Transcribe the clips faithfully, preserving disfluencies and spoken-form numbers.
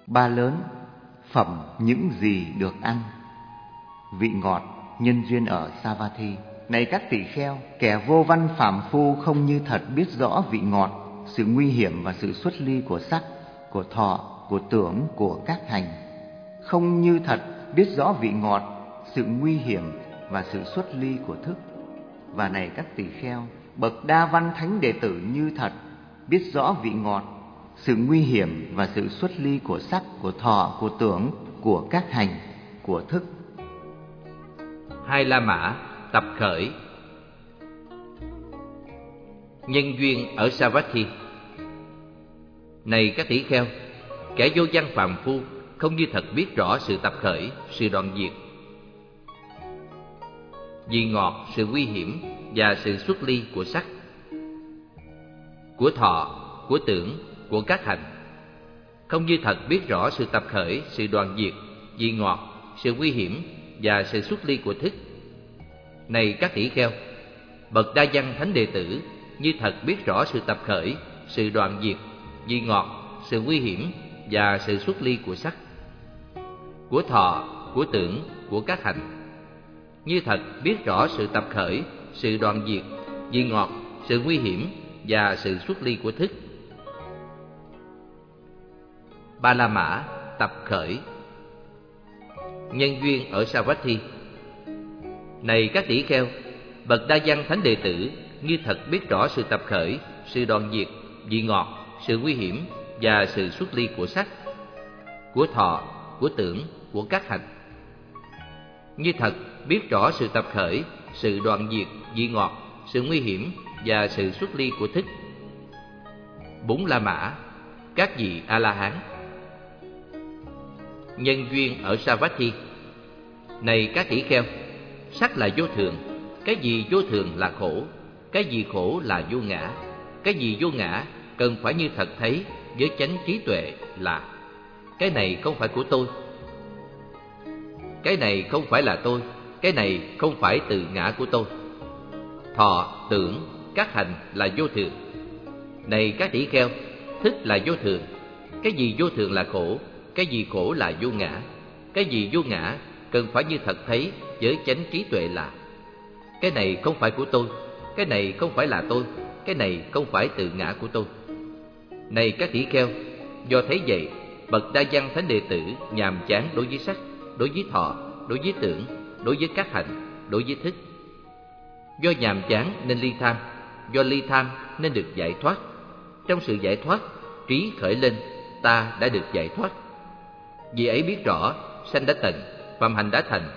Ba lớn, phẩm những gì được ăn. Vị ngọt, nhân duyên ở Savatthi. Này các tỳ kheo, kẻ vô văn phàm phu không như thật biết rõ vị ngọt, sự nguy hiểm và sự xuất ly của sắc, của thọ, của tưởng, của các hành. Không như thật biết rõ vị ngọt, sự nguy hiểm và sự xuất ly của thức. Và này các tỳ kheo, bậc đa văn thánh đệ tử như thật biết rõ vị ngọt, sự nguy hiểm và sự xuất ly của sắc, của thọ, của tưởng, của các hành, của thức. Hai La Mã tập khởi. Nhân duyên ở Savatthi. Này các tỷ kheo, kẻ vô văn phàm phu không như thật biết rõ sự tập khởi, sự đoạn diệt, vị ngọt, sự nguy hiểm và sự xuất ly của sắc, của thọ, của tưởng, của các hành. Không như thật biết rõ sự tập khởi, sự đoạn diệt, vị ngọt, sự nguy hiểm và sự xuất ly của thức. Này các tỷ kheo, bậc đa văn thánh đệ tử như thật biết rõ sự tập khởi, sự đoạn diệt, vị ngọt, sự nguy hiểm và sự xuất ly của sắc, của thọ, của tưởng, của các hành. Như thật biết rõ sự tập khởi, sự đoạn diệt, vị ngọt, sự nguy hiểm và sự xuất ly của thức. Ba La Mã tập khởi. Nhân duyên ở Savatthi. Này các tỷ kheo, bậc đa văn thánh đệ tử như thật biết rõ sự tập khởi, sự đoạn diệt, vị ngọt, sự nguy hiểm và sự xuất ly của sắc, của thọ, của tưởng, của các hành. Như thật biết rõ sự tập khởi, sự đoạn diệt, vị ngọt, sự nguy hiểm và sự xuất ly của thức. Bốn La Mã, các vị A-la-hán. Nhân duyên ở Savatthi. Này các tỷ kheo, sắc là vô thường, cái gì vô thường là khổ, cái gì khổ là vô ngã, cái gì vô ngã cần phải như thật thấy với chánh trí tuệ là cái này không phải của tôi, cái này không phải là tôi, cái này không phải từ ngã của tôi. Thọ, tưởng, các hành là vô thường. Này các tỷ kheo, thức là vô thường, cái gì vô thường là khổ, cái gì khổ là vô ngã, cái gì vô ngã cần phải như thật thấy với chánh trí tuệ là cái này không phải của tôi, cái này không phải là tôi, cái này không phải từ ngã của tôi. Này các tỷ kheo, do thấy vậy, bậc đa văn thánh đệ tử nhàm chán đối với sắc, đối với thọ, đối với tưởng, đối với các hành, đối với thức. Do nhàm chán nên ly tham, do ly tham nên được giải thoát. Trong sự giải thoát, trí khởi lên, ta đã được giải thoát. Vì ấy biết rõ, sanh đã tận, phạm hành đã thành.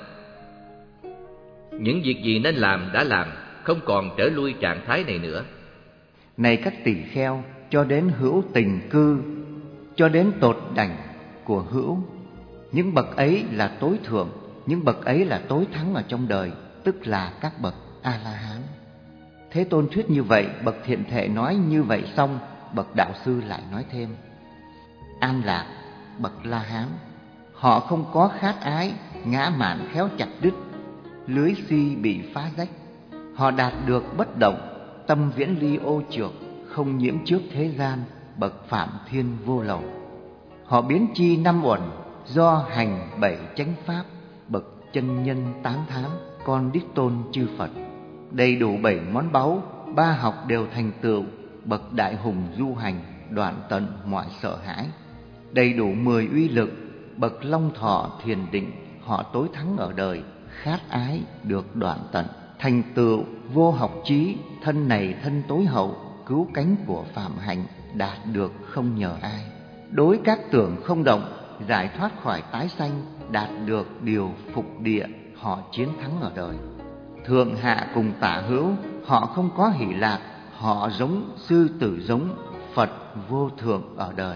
Những việc gì nên làm đã làm, không còn trở lui trạng thái này nữa. Này các tỳ kheo, cho đến hữu tình cư, cho đến tột đảnh của hữu, những bậc ấy là tối thượng, những bậc ấy là tối thắng ở trong đời, tức là các bậc A-la-hán. Thế Tôn thuyết như vậy, bậc thiện thệ nói như vậy xong, bậc đạo sư lại nói thêm: An lạc, bậc La-hán, họ không có khát ái, ngã mạn khéo chặt đứt, lưới si bị phá rách. Họ đạt được bất động, tâm viễn ly ô trược, không nhiễm trước thế gian, bậc phạm thiên vô lậu. Họ biến chi năm uẩn, do hành bảy chánh pháp, bậc chân nhân tán thán, con đích tôn chư Phật. Đầy đủ bảy món báu, ba học đều thành tựu, bậc đại hùng du hành, đoạn tận mọi sợ hãi. Đầy đủ mười uy lực, bậc long thọ thiền định, họ tối thắng ở đời, khát ái được đoạn tận, thành tựu vô học trí, thân này thân tối hậu, cứu cánh của phạm hạnh, đạt được không nhờ ai. Đối các tưởng không động, giải thoát khỏi tái sanh, đạt được điều phục địa, họ chiến thắng ở đời. Thượng hạ cùng tả hữu, họ không có hỷ lạc, họ giống sư tử giống Phật vô thượng ở đời.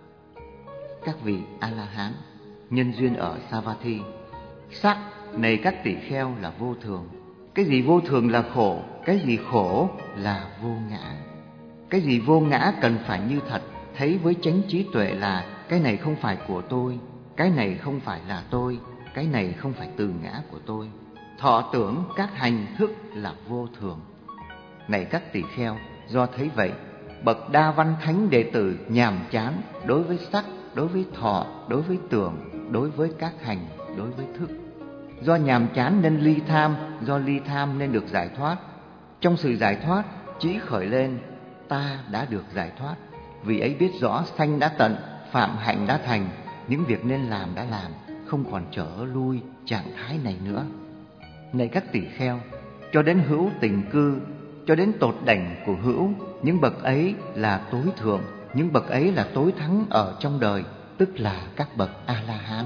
Các vị A-la-hán, nhân duyên ở Savatthi. Sắc, này các tỷ kheo, là vô thường. Cái gì vô thường là khổ, cái gì khổ là vô ngã. Cái gì vô ngã cần phải như thật thấy với chánh trí tuệ là cái này không phải của tôi, cái này không phải là tôi, cái này không phải từ ngã của tôi. Thọ tưởng các hành thức là vô thường. Này các tỷ kheo, do thấy vậy, bậc đa văn thánh đệ tử nhàm chán đối với sắc, đối với thọ, đối với tưởng, đối với các hành, đối với thức. Do nhàm chán nên ly tham, do ly tham nên được giải thoát. Trong sự giải thoát, chí khởi lên, ta đã được giải thoát. Vì ấy biết rõ sanh đã tận, phạm hạnh đã thành, những việc nên làm đã làm, không còn trở lui trạng thái này nữa. Này các tỳ kheo, cho đến hữu tình cư, cho đến tột đảnh của hữu, những bậc ấy là tối thượng, những bậc ấy là tối thắng ở trong đời, tức là các bậc A-la-hán.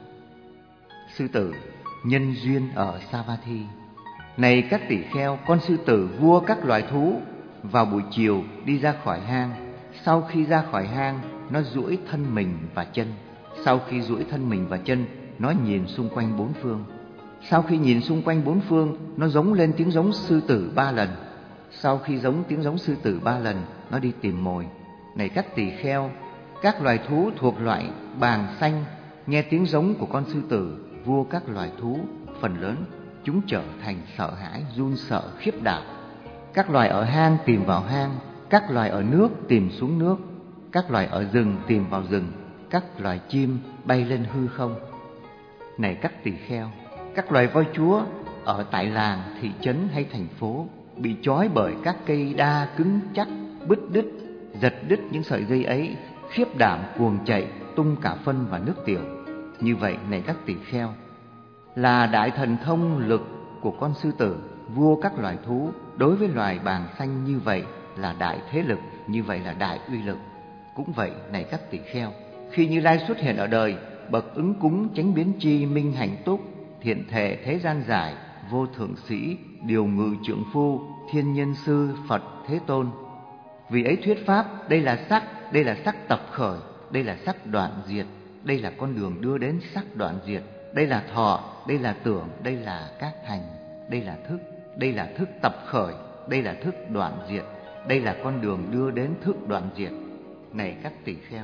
Sư tử, nhân duyên ở Savatthi. Này các tỳ kheo, con sư tử vua các loài thú vào buổi chiều đi ra khỏi hang. Sau khi ra khỏi hang, nó duỗi thân mình và chân. Sau khi duỗi thân mình và chân, nó nhìn xung quanh bốn phương. Sau khi nhìn xung quanh bốn phương, nó giống lên tiếng giống sư tử ba lần. Sau khi giống tiếng giống sư tử ba lần, nó đi tìm mồi. Này các tỳ kheo, các loài thú thuộc loại bàng xanh nghe tiếng giống của con sư tử, vua các loài thú, phần lớn chúng trở thành sợ hãi, run sợ, khiếp đảm. Các loài ở hang tìm vào hang, các loài ở nước tìm xuống nước, các loài ở rừng tìm vào rừng, các loài chim bay lên hư không. Này các tỳ kheo, các loài voi chúa ở tại làng, thị trấn hay thành phố bị trói bởi các cây đa cứng chắc, bứt đứt, giật đứt những sợi dây ấy, khiếp đảm cuồng chạy, tung cả phân và nước tiểu. Như vậy này các tỳ kheo, là đại thần thông lực của con sư tử, vua các loài thú, đối với loài bàng xanh như vậy là đại thế lực, như vậy là đại uy lực. Cũng vậy này các tỳ kheo, khi Như Lai xuất hiện ở đời, bậc ứng cúng chánh biến chi minh hạnh túc, thiện thể thế gian giải, vô thượng sĩ, điều ngự trượng phu, thiên nhân sư, Phật Thế Tôn. Vì ấy thuyết pháp, đây là sắc, đây là sắc tập khởi, đây là sắc đoạn diệt, đây là con đường đưa đến sắc đoạn diệt, đây là thọ, đây là tưởng, đây là các hành, đây là thức, đây là thức tập khởi, đây là thức đoạn diệt, đây là con đường đưa đến thức đoạn diệt. Này các tỳ kheo,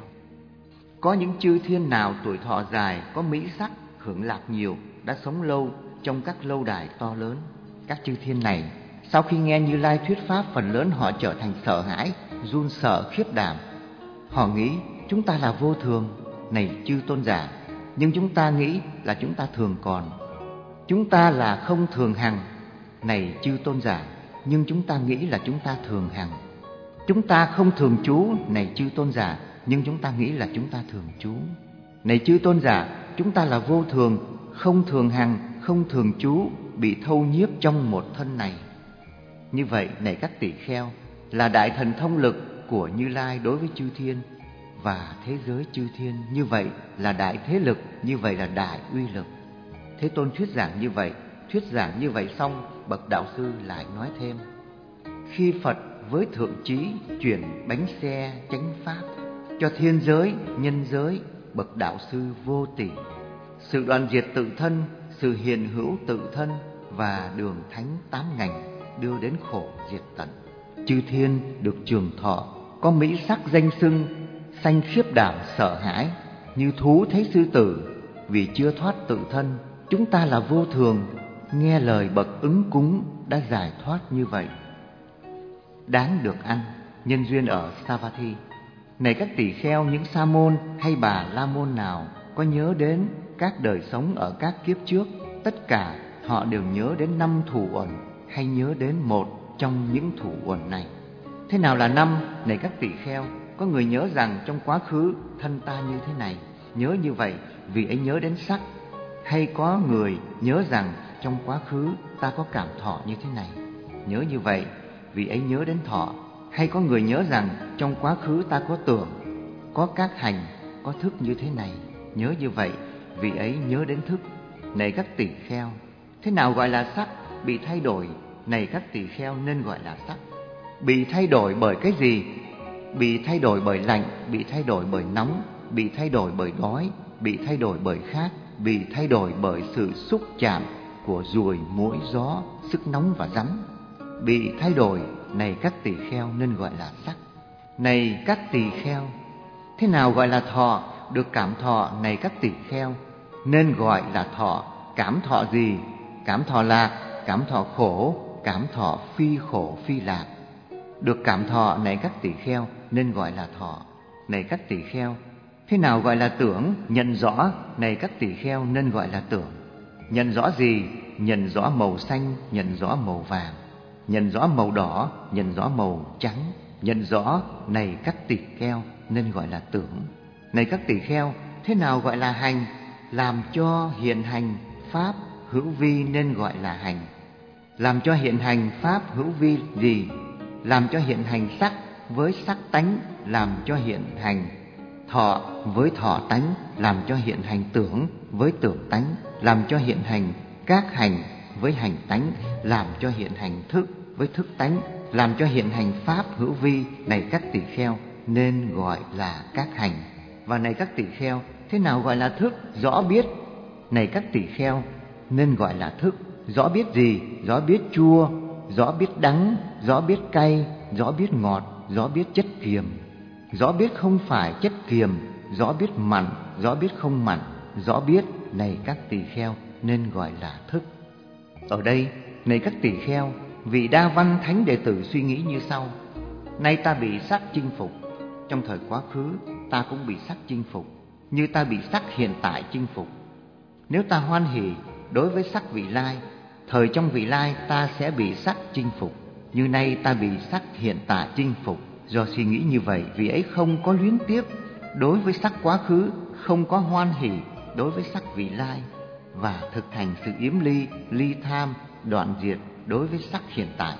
có những chư thiên nào tuổi thọ dài, có mỹ sắc, hưởng lạc nhiều, đã sống lâu trong các lâu đài to lớn. Các chư thiên này sau khi nghe Như Lai thuyết pháp, phần lớn họ trở thành sợ hãi, run sợ, khiếp đảm. Họ nghĩ chúng ta là vô thường. Này chư tôn giả, nhưng chúng ta nghĩ là chúng ta thường còn. Chúng ta là không thường hằng. Này chư tôn giả, nhưng chúng ta nghĩ là chúng ta thường hằng. Chúng ta không thường trú. Này chư tôn giả, nhưng chúng ta nghĩ là chúng ta thường trú. Này chư tôn giả, chúng ta là vô thường, không thường hằng, không thường trú, bị thâu nhiếp trong một thân này. Như vậy này các tỳ kheo, là đại thần thông lực của Như Lai đối với chư thiên và thế giới chư thiên, như vậy là đại thế lực, như vậy là đại uy lực. Thế Tôn thuyết giảng như vậy, thuyết giảng như vậy xong, bậc đạo sư lại nói thêm: khi Phật với thượng trí chuyển bánh xe chánh pháp cho thiên giới, nhân giới, bậc đạo sư vô tỷ, sự đoạn diệt tự thân, sự hiện hữu tự thân và đường thánh tám ngành đưa đến khổ diệt tận. Chư thiên được trường thọ, có mỹ sắc danh xưng, sanh khiếp đảm sợ hãi, như thú thấy sư tử, vì chưa thoát tự thân. Chúng ta là vô thường, nghe lời bậc ứng cúng đã giải thoát như vậy. Đáng được ăn, nhân duyên ở Savatthi. Này các tỳ kheo, những sa môn hay bà la môn nào có nhớ đến các đời sống ở các kiếp trước, tất cả họ đều nhớ đến năm thủ uẩn, hay nhớ đến một trong những thủ uẩn này. Thế nào là năm? Này các tỳ kheo, có người nhớ rằng trong quá khứ thân ta như thế này, nhớ như vậy vì ấy nhớ đến sắc. Hay có người nhớ rằng trong quá khứ ta có cảm thọ như thế này, nhớ như vậy vì ấy nhớ đến thọ. Hay có người nhớ rằng trong quá khứ ta có tưởng, có các hành, có thức như thế này, nhớ như vậy vì ấy nhớ đến thức. Này các tỳ kheo, thế nào gọi là sắc? Bị thay đổi. Này các tỳ kheo, nên gọi là sắc. Bị thay đổi bởi cái gì? Bị thay đổi bởi lạnh, bị thay đổi bởi nóng, bị thay đổi bởi đói, bị thay đổi bởi khát, bị thay đổi bởi sự xúc chạm của ruồi, muỗi, gió, sức nóng và rắn. Bị thay đổi, này các tỳ kheo, nên gọi là sắc. Này các tỳ kheo, thế nào gọi là thọ? Được cảm thọ. Này các tỳ kheo, nên gọi là thọ. Cảm thọ gì? Cảm thọ lạc, cảm thọ khổ, cảm thọ phi khổ phi lạc. Được cảm thọ, này các tỳ kheo, nên gọi là thọ. Này các tỳ kheo, Thế nào gọi là tưởng? Nhận rõ, này các tỳ kheo, nên gọi là tưởng. Nhận rõ gì? Nhận rõ màu xanh, nhận rõ màu vàng, nhận rõ màu đỏ, nhận rõ màu trắng. Nhận rõ, này các tỳ kheo, nên gọi là tưởng. Này các tỳ kheo, thế nào gọi là hành? Làm cho hiện hành pháp hữu vi nên gọi là hành. Làm cho hiện hành pháp hữu vi gì? Làm cho hiện hành sắc với sắc tánh, làm cho hiện hành thọ với thọ tánh, làm cho hiện hành tưởng với tưởng tánh, làm cho hiện hành các hành với hành tánh, làm cho hiện hành thức với thức tánh, làm cho hiện hành pháp hữu vi. Này các tỳ kheo, nên gọi là các hành. Và này các tỳ kheo, thế nào gọi là thức? Rõ biết. Này các tỳ kheo, nên gọi là thức. Rõ biết gì? Rõ biết chua, rõ biết đắng, rõ biết cay, rõ biết ngọt, rõ biết chất kiềm. Rõ biết không phải chất kiềm, rõ biết mặn, rõ biết không mặn, rõ biết. Này các tỳ kheo, nên gọi là thức. Ở đây, này các tỳ kheo, vị Đa Văn thánh đệ tử suy nghĩ như sau: nay ta bị sắc chinh phục, trong thời quá khứ ta cũng bị sắc chinh phục, như ta bị sắc hiện tại chinh phục. Nếu ta hoan hỷ đối với sắc vị lai, thời trong vị lai ta sẽ bị sắc chinh phục, như nay ta bị sắc hiện tại chinh phục. Do suy nghĩ như vậy, vị ấy không có luyến tiếc đối với sắc quá khứ, không có hoan hỷ đối với sắc vị lai, và thực hành sự yếm ly, ly tham, đoạn diệt đối với sắc hiện tại.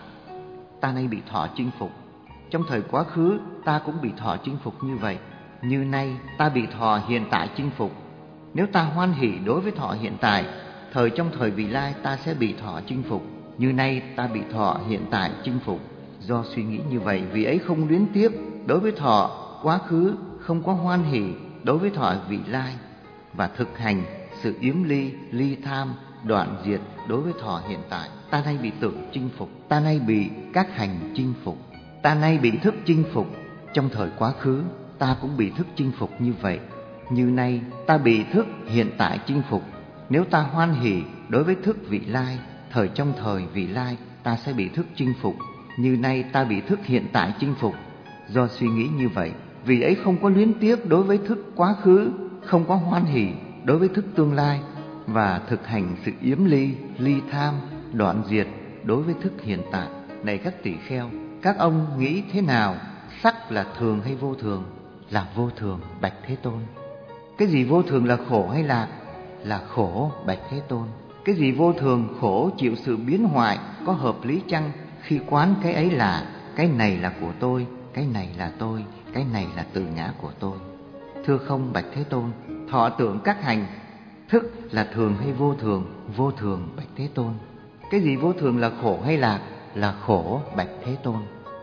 Ta nay bị thọ chinh phục, trong thời quá khứ ta cũng bị thọ chinh phục như vậy, như nay ta bị thọ hiện tại chinh phục. Nếu ta hoan hỷ đối với thọ hiện tại, thời trong thời vị lai ta sẽ bị thọ chinh phục, như nay ta bị thọ hiện tại chinh phục. Do suy nghĩ như vậy, vị ấy không luyến tiếc đối với thọ quá khứ, không có hoan hỷ đối với thọ vị lai, và thực hành sự yếm ly, ly tham, đoạn diệt đối với thọ hiện tại. Ta nay bị tưởng chinh phục, ta nay bị các hành chinh phục, ta nay bị thức chinh phục. Trong thời quá khứ ta cũng bị thức chinh phục như vậy, như nay ta bị thức hiện tại chinh phục. Nếu ta hoan hỷ đối với thức vị lai, thời trong thời vị lai ta sẽ bị thức chinh phục, như nay ta bị thức hiện tại chinh phục. Do suy nghĩ như vậy, vì ấy không có luyến tiếc đối với thức quá khứ, không có hoan hỷ đối với thức tương lai, và thực hành sự yếm ly, ly tham, đoạn diệt đối với thức hiện tại. Này các tỳ kheo, các ông nghĩ thế nào? Sắc là thường hay vô thường? Là vô thường, bạch Thế Tôn. Cái gì vô thường, là khổ hay lạc? Là khổ, bạch Thế Tôn. Cái gì vô thường, khổ, chịu sự biến hoại, có hợp lý chăng khi quán cái ấy là cái này là của tôi, cái này là tôi, cái này là tự ngã của tôi? Thưa không, bạch Thế Tôn. Thọ tưởng các hành thức là thường hay vô thường? Vô thường, bạch Thế Tôn. Cái gì vô thường, là khổ hay lạc? Là khổ, bạch Thế Tôn.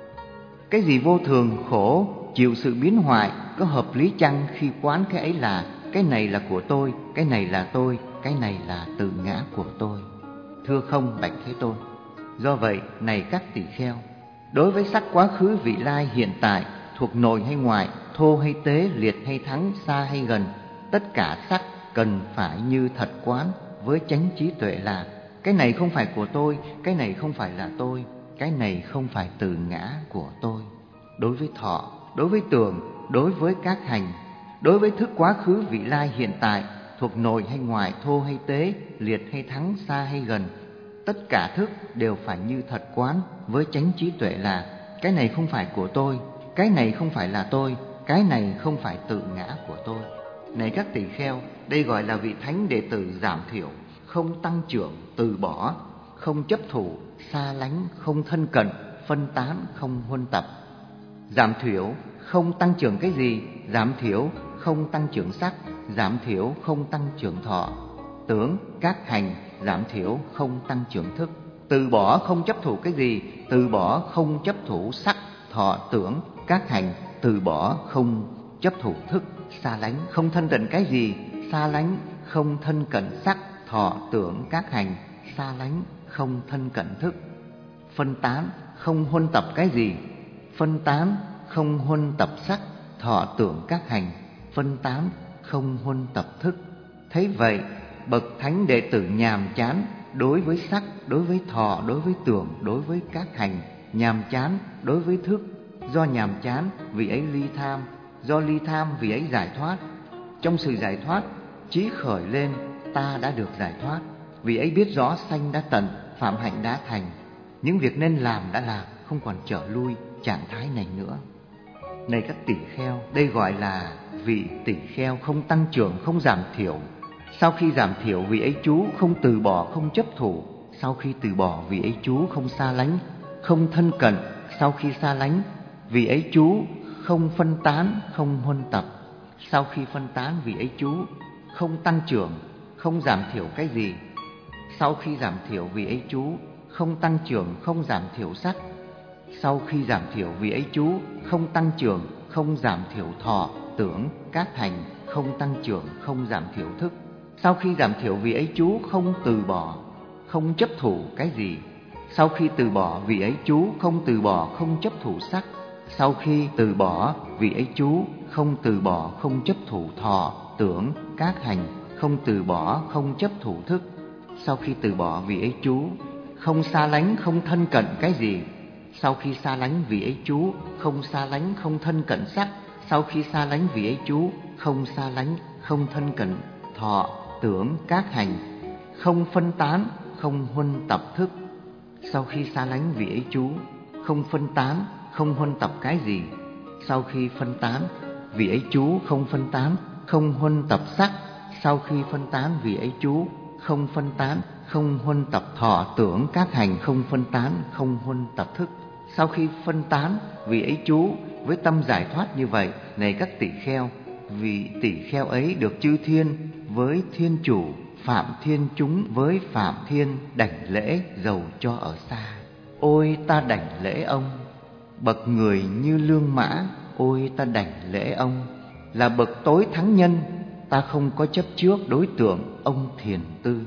Cái gì vô thường, khổ, chịu sự biến hoại, có hợp lý chăng khi quán cái ấy là cái này là của tôi, cái này là tôi, cái này là tự ngã của tôi? Thưa không, bạch Thế Tôn. Do vậy, này các tỳ kheo, đối với sắc quá khứ, vị lai, hiện tại, thuộc nội hay ngoại, thô hay tế, liệt hay thắng, xa hay gần, tất cả sắc cần phải như thật quán với chánh trí tuệ là cái này không phải của tôi, cái này không phải là tôi, cái này không phải tự ngã của tôi. Đối với thọ, đối với tưởng, đối với các hành, đối với thức quá khứ, vị lai, hiện tại, thuộc nội hay ngoại, thô hay tế, liệt hay thắng, xa hay gần, tất cả thức đều phải như thật quán với chánh trí tuệ là cái này không phải của tôi, cái này không phải là tôi, cái này không phải tự ngã của tôi. Này các tỳ kheo, đây gọi là vị thánh đệ tử giảm thiểu, không tăng trưởng, từ bỏ, không chấp thủ, xa lánh, không thân cận, phân tán, không huân tập. Giảm thiểu không tăng trưởng cái gì? Giảm thiểu không tăng trưởng sắc, giảm thiểu không tăng trưởng thọ, tưởng, các hành, giảm thiểu không tăng trưởng thức. Từ bỏ không chấp thủ cái gì? Từ bỏ không chấp thủ sắc, thọ, tưởng, các hành, từ bỏ không chấp thủ thức. Xa lánh không thân cận cái gì? Xa lánh không thân cận sắc, thọ, tưởng, các hành, xa lánh không thân cận thức. Phân tán không huân tập cái gì? Phân tán không huân tập sắc, thọ, tưởng, các hành, phân tán không huân tập thức. Thấy vậy, bậc thánh đệ tử nhàm chán đối với sắc, đối với thọ, đối với tưởng, đối với các hành, nhàm chán đối với thức. Do nhàm chán, vị ấy ly tham, do ly tham vì ấy giải thoát. Trong sự giải thoát, chí khởi lên ta đã được giải thoát. Vì ấy biết rõ sanh đã tận, phạm hạnh đã thành. Những việc nên làm đã làm, không còn trở lui trạng thái này nữa. Này các tỷ kheo, đây gọi là vị tỷ kheo không tăng trưởng, không giảm thiểu. Sau khi giảm thiểu, vị ấy chú không từ bỏ, không chấp thủ. Sau khi từ bỏ, vị ấy chú không xa lánh, không thân cận. Sau khi xa lánh, vị ấy chú không phân tán, không huân tập. Sau khi phân tán, vị ấy chú không tăng trưởng, không giảm thiểu cái gì. Sau khi giảm thiểu, vị ấy chú không tăng trưởng, không giảm thiểu sắc. Sau khi giảm thiểu, vị ấy chú không tăng trưởng, không giảm thiểu thọ, tưởng, các hành, không tăng trưởng, không giảm thiểu thức. Sau khi giảm thiểu, vị ấy chú không từ bỏ, không chấp thủ cái gì. Sau khi từ bỏ, vị ấy chú không từ bỏ, không chấp thủ sắc. Sau khi từ bỏ, vị ấy chú không từ bỏ, không chấp thủ thọ, tưởng, các hành, không từ bỏ, không chấp thủ thức. Sau khi từ bỏ, vị ấy chú không xa lánh, không thân cận cái gì. Sau khi xa lánh, vị ấy chú không xa lánh, không thân cận sắc. Sau khi xa lánh, vị ấy chú không xa lánh, không thân cận thọ, tưởng, các hành, không phân tán, không huân tập thức. Sau khi xa lánh, vị ấy chú không phân tán, không huân tập cái gì. Sau khi phân tán, vị ấy chú không phân tán, không huân tập sắc. Sau khi phân tán, vị ấy chú không phân tán, không huân tập thọ, tưởng, các hành, không phân tán, không huân tập thức. Sau khi phân tán, vị ấy chú với tâm giải thoát như vậy. Này các tỷ kheo, vị tỷ kheo ấy được chư thiên với thiên chủ, phạm thiên chúng với phạm thiên đảnh lễ dầu cho ở xa. Ôi ta đảnh lễ ông, bậc người như lương mã. Ôi ta đảnh lễ ông, là bậc tối thắng nhân. Ta không có chấp trước đối tượng ông thiền tư.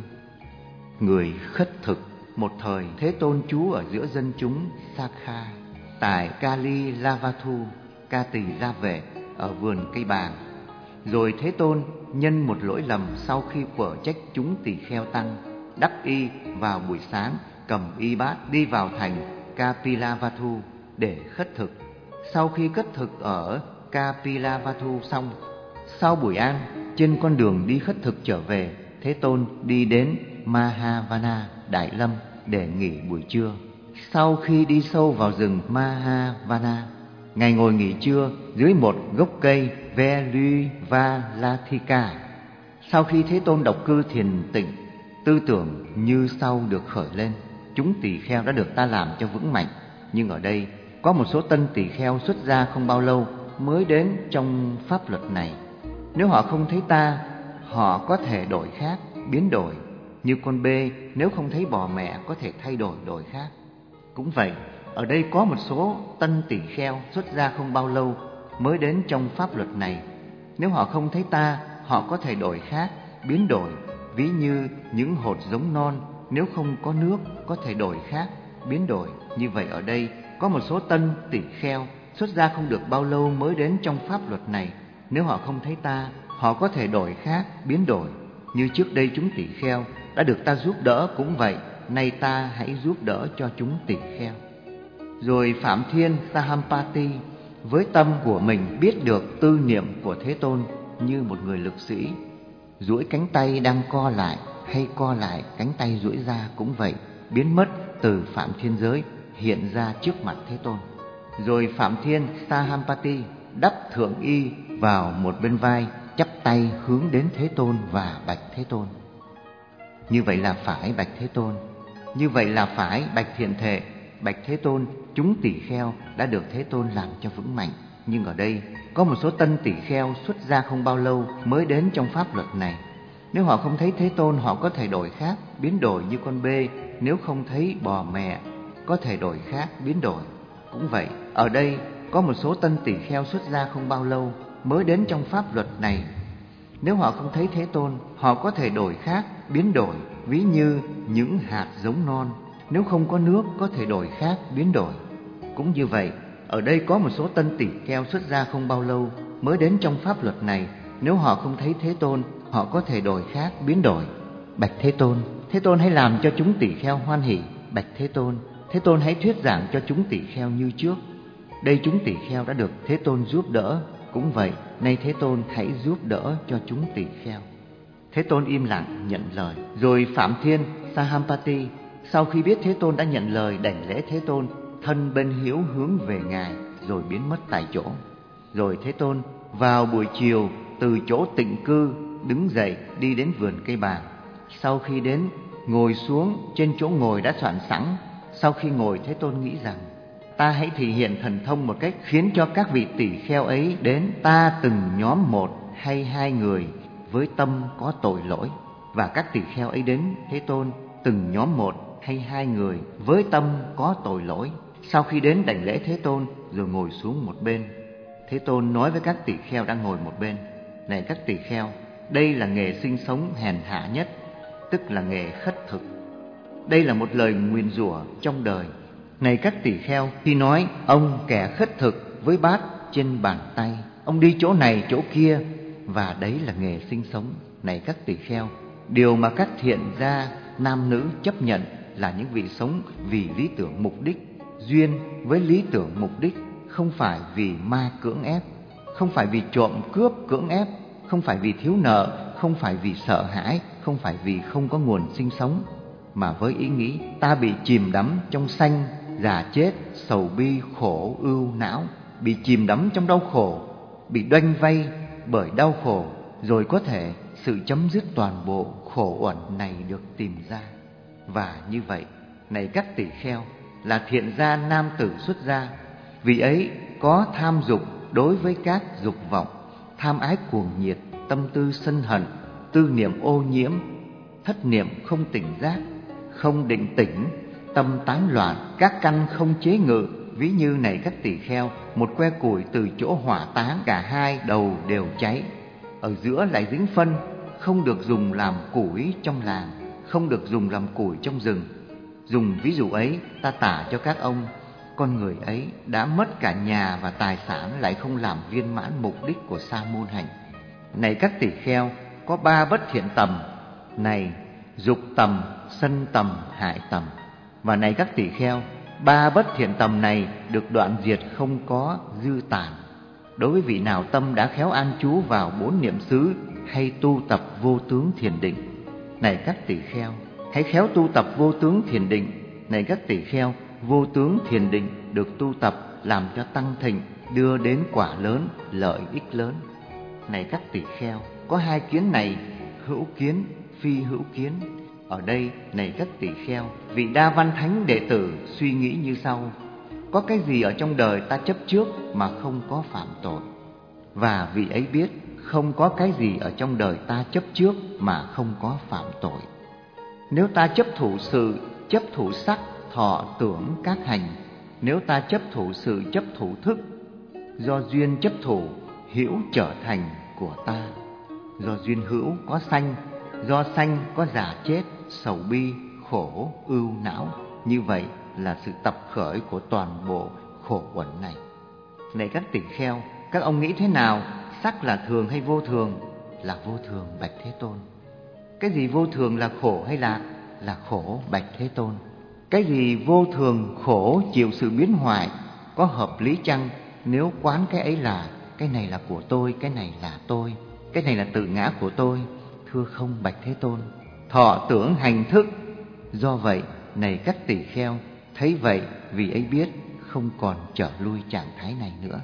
Người khất thực. Một thời Thế Tôn trú ở giữa dân chúng Sakha tại Kali Lavathu, Ca Tỳ Gia Vệ, ở vườn cây bàng. Rồi Thế Tôn nhân một lỗi lầm sau khi quở trách chúng tỳ kheo tăng, đắp y vào buổi sáng, cầm y bát đi vào thành Kapilavathu để khất thực. Sau khi khất thực ở Kapilavathu xong, sau buổi ăn, trên con đường đi khất thực trở về, Thế Tôn đi đến Mahavana, Đại Lâm để nghỉ buổi trưa. Sau khi đi sâu vào rừng Mahavana, Ngài ngồi nghỉ trưa dưới một gốc cây Veluvalathika. Sau khi Thế Tôn độc cư thiền tịnh, tư tưởng như sau được khởi lên. Chúng tỳ kheo đã được ta làm cho vững mạnh. Nhưng ở đây có một số tân tỳ kheo xuất gia không bao lâu mới đến trong pháp luật này. Nếu họ không thấy ta, họ có thể đổi khác, biến đổi. Như con bê nếu không thấy bò mẹ có thể thay đổi đổi khác. Cũng vậy, ở đây có một số tân tỳ kheo xuất gia không bao lâu mới đến trong pháp luật này. Nếu họ không thấy ta, họ có thể đổi khác, biến đổi. Ví như những hột giống non, nếu không có nước có thể đổi khác, biến đổi. Như vậy ở đây có một số tân tỳ kheo xuất gia không được bao lâu mới đến trong pháp luật này. Nếu họ không thấy ta, họ có thể đổi khác, biến đổi. Như trước đây chúng tỳ kheo đã được ta giúp đỡ cũng vậy, nay ta hãy giúp đỡ cho chúng tỳ kheo. Rồi Phạm Thiên Sahampati với tâm của mình biết được tư niệm của Thế Tôn như một người lực sĩ, duỗi cánh tay đang co lại hay co lại cánh tay duỗi ra cũng vậy, biến mất từ Phạm Thiên giới hiện ra trước mặt Thế Tôn. Rồi Phạm Thiên Sahampati đắp thượng y vào một bên vai, chắp tay hướng đến Thế Tôn và bạch Thế Tôn. Như vậy là phải bạch Thế Tôn. Như vậy là phải bạch Thiện Thệ. Bạch Thế Tôn, chúng tỳ kheo đã được Thế Tôn làm cho vững mạnh. Nhưng ở đây có một số tân tỳ kheo xuất gia không bao lâu mới đến trong pháp luật này. Nếu họ không thấy Thế Tôn, họ có thể đổi khác, biến đổi như con bê. Nếu không thấy bò mẹ, có thể đổi khác, biến đổi. Cũng vậy, ở đây có một số tân tỳ kheo xuất gia không bao lâu mới đến trong pháp luật này. Nếu họ không thấy Thế Tôn, họ có thể đổi khác, biến đổi. Ví như những hạt giống non, nếu không có nước có thể đổi khác, biến đổi. Cũng như vậy, ở đây có một số tân tỳ kheo xuất gia không bao lâu mới đến trong pháp luật này. Nếu họ không thấy Thế Tôn, họ có thể đổi khác, biến đổi. Bạch Thế Tôn, Thế Tôn hãy làm cho chúng tỳ kheo hoan hỷ. Bạch Thế Tôn, Thế Tôn hãy thuyết giảng cho chúng tỳ kheo như trước. Đây chúng tỳ kheo đã được Thế Tôn giúp đỡ, Cũng vậy, nay Thế Tôn hãy giúp đỡ cho chúng tỳ kheo. Thế Tôn im lặng nhận lời. Rồi Phạm Thiên Sahampati sau khi biết Thế Tôn đã nhận lời, đảnh lễ Thế Tôn, thân bên hữu hướng về Ngài, rồi biến mất tại chỗ. Rồi Thế Tôn vào buổi chiều từ chỗ tịnh cư đứng dậy đi đến vườn cây bàng. Sau khi đến, ngồi xuống trên chỗ ngồi đã soạn sẵn. Sau khi ngồi, Thế Tôn nghĩ rằng: ta hãy thể hiện thần thông một cách khiến cho các vị tỷ kheo ấy đến, ta từng nhóm một hay hai người với tâm có tội lỗi. Và các tỷ kheo ấy đến Thế Tôn từng nhóm một hay hai người với tâm có tội lỗi. Sau khi đến đảnh lễ Thế Tôn rồi ngồi xuống một bên. Thế Tôn nói với các tỷ kheo đang ngồi một bên: này các tỷ kheo, đây là nghề sinh sống hèn hạ nhất, tức là nghề khất thực. Đây là một lời nguyền rủa trong đời. Này các tỷ kheo, khi nói ông kẻ khất thực với bát trên bàn tay, ông đi chỗ này chỗ kia, và đấy là nghề sinh sống. Này các tỷ kheo, điều mà các thiện gia nam nữ chấp nhận là những vị sống vì lý tưởng mục đích, duyên với lý tưởng mục đích, không phải vì ma cưỡng ép, không phải vì trộm cướp cưỡng ép, không phải vì thiếu nợ, không phải vì sợ hãi, không phải vì không có nguồn sinh sống, mà với ý nghĩ ta bị chìm đắm trong sanh, già chết, sầu bi, khổ, ưu, não, bị chìm đắm trong đau khổ, bị đoanh vây bởi đau khổ, rồi có thể sự chấm dứt toàn bộ khổ uẩn này được tìm ra. Và như vậy, này các tỷ kheo, là thiện gia nam tử xuất gia, vì ấy có tham dục đối với các dục vọng, tham ái cuồng nhiệt, tâm tư sân hận, tư niệm ô nhiễm, thất niệm không tỉnh giác, không định tĩnh, tâm tán loạn, các căn không chế ngự. Ví như này các tỷ kheo, một que củi từ chỗ hỏa táng, cả hai đầu đều cháy, ở giữa lại dính phân, không được dùng làm củi trong làng, không được dùng làm củi trong rừng. Dùng ví dụ ấy, ta tả cho các ông, con người ấy đã mất cả nhà và tài sản, lại không làm viên mãn mục đích của sa môn hạnh. Này các tỷ kheo, có ba bất thiện tầm này: dục tầm, sân tầm, hại tầm. Và này các tỷ kheo, ba bất thiện tầm này được đoạn diệt không có dư tàn. Đối với vị nào tâm đã khéo an trú vào bốn niệm xứ hay tu tập vô tướng thiền định. Này các tỷ kheo, hãy khéo tu tập vô tướng thiền định. Này các tỷ kheo, vô tướng thiền định được tu tập làm cho tăng thịnh, đưa đến quả lớn, lợi ích lớn. Này các tỷ kheo, có hai kiến này: hữu kiến, phi hữu kiến. Ở đây, này các tỷ kheo, vị Đa Văn Thánh đệ tử suy nghĩ như sau: có cái gì ở trong đời ta chấp trước mà không có phạm tội? Và vị ấy biết không có cái gì ở trong đời ta chấp trước mà không có phạm tội. Nếu ta chấp thủ sự, chấp thủ sắc, thọ, tưởng, các hành, nếu ta chấp thủ sự, chấp thủ thức, do duyên chấp thủ, hữu trở thành của ta. Do duyên hữu có sanh, do sanh có già chết, sầu bi, khổ, ưu, não. Như vậy là sự tập khởi của toàn bộ khổ uẩn này. Này các tỷ kheo, các ông nghĩ thế nào? Sắc là thường hay vô thường? Là vô thường, bạch Thế Tôn. Cái gì vô thường, là khổ hay lạc? Là khổ, bạch Thế Tôn. Cái gì vô thường, khổ, chịu sự biến hoại, có hợp lý chăng? Nếu quán cái ấy là cái này là của tôi, cái này là tôi, cái này là tự ngã của tôi, thưa không, bạch Thế Tôn. Thọ, tưởng, hành, thức. Do vậy, này các tỷ kheo, thấy vậy vì ấy biết không còn trở lui trạng thái này nữa.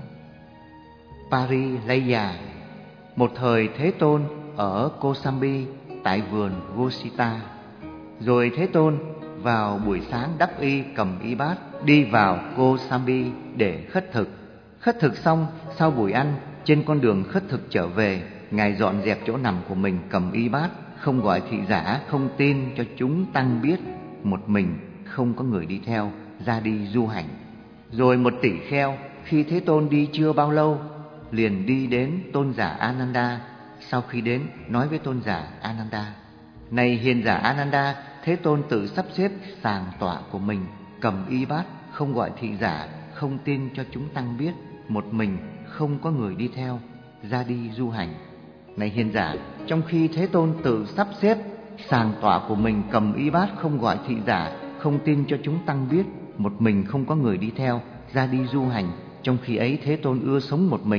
Parilaya. Một thời Thế Tôn ở Kosambi tại vườn Gosita. Rồi Thế Tôn vào buổi sáng đắp y, cầm y bát, đi vào Kosambi để khất thực. Khất thực xong, sau buổi ăn, trên con đường khất thực trở về, Ngài dọn dẹp chỗ nằm của mình, cầm y bát, không gọi thị giả, không tin cho chúng tăng biết, một mình, không có người đi theo, ra đi du hành. Rồi một tỷ kheo, khi Thế Tôn đi chưa bao lâu, liền đi đến tôn giả Ananda. Sau khi đến, nói với tôn giả Ananda: này hiền giả Ananda, Thế Tôn tự sắp xếp sàng tọa của mình, cầm y bát, không gọi thị giả, không tin cho chúng tăng biết, một mình, không có người đi theo, ra đi du hành. Này hiền giả, trong khi Thế Tôn tự sắp xếp sàng tọa của mình, cầm y bát, không gọi thị giả, không tin cho chúng tăng biết, một mình, không có người đi theo, ra đi du hành, trong khi ấy Thế Tôn ưa sống một mình,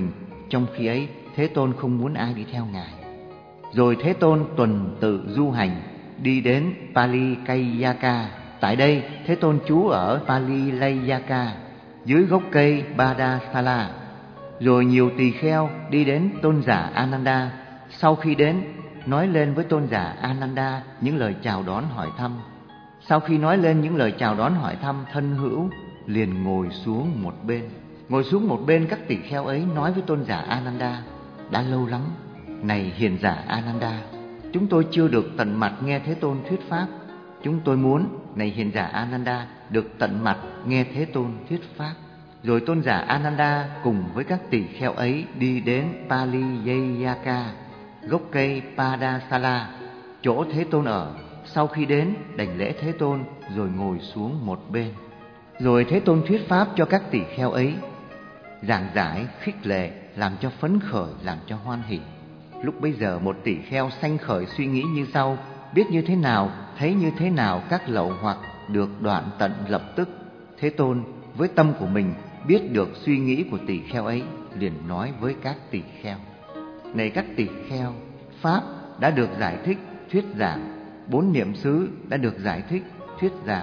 trong khi ấy Thế Tôn không muốn ai đi theo Ngài. Rồi Thế Tôn tuần tự du hành, đi đến Palikayaka. Tại đây Thế Tôn trú ở Palikayaka dưới gốc cây Badasala. Rồi nhiều tỳ kheo đi đến tôn giả Ananda. Sau khi đến, nói lên với tôn giả Ananda những lời chào đón hỏi thăm. Sau khi nói lên những lời chào đón hỏi thăm, thân hữu liền ngồi xuống một bên. Ngồi xuống một bên, các tỳ kheo ấy nói với tôn giả Ananda: đã lâu lắm, này hiền giả Ananda, chúng tôi chưa được tận mặt nghe Thế Tôn thuyết pháp. Chúng tôi muốn, này hiền giả Ananda, được tận mặt nghe Thế Tôn thuyết pháp. Rồi tôn giả Ananda cùng với các tỳ kheo ấy đi đến Palikayaka, gốc cây Padasala, chỗ Thế Tôn ở. Sau khi đến, đảnh lễ Thế Tôn rồi ngồi xuống một bên. Rồi Thế Tôn thuyết pháp cho các tỳ kheo ấy, giảng giải, khích lệ, làm cho phấn khởi, làm cho hoan hỷ. Lúc bấy giờ một tỳ kheo sanh khởi suy nghĩ như sau: biết như thế nào, thấy như thế nào các lậu hoặc được đoạn tận lập tức. Thế Tôn với tâm của mình biết được suy nghĩ của tỳ kheo ấy, liền nói với các tỳ kheo: này các tỳ kheo, pháp đã được giải thích thuyết giảng, bốn niệm xứ đã được giải thích thuyết giảng,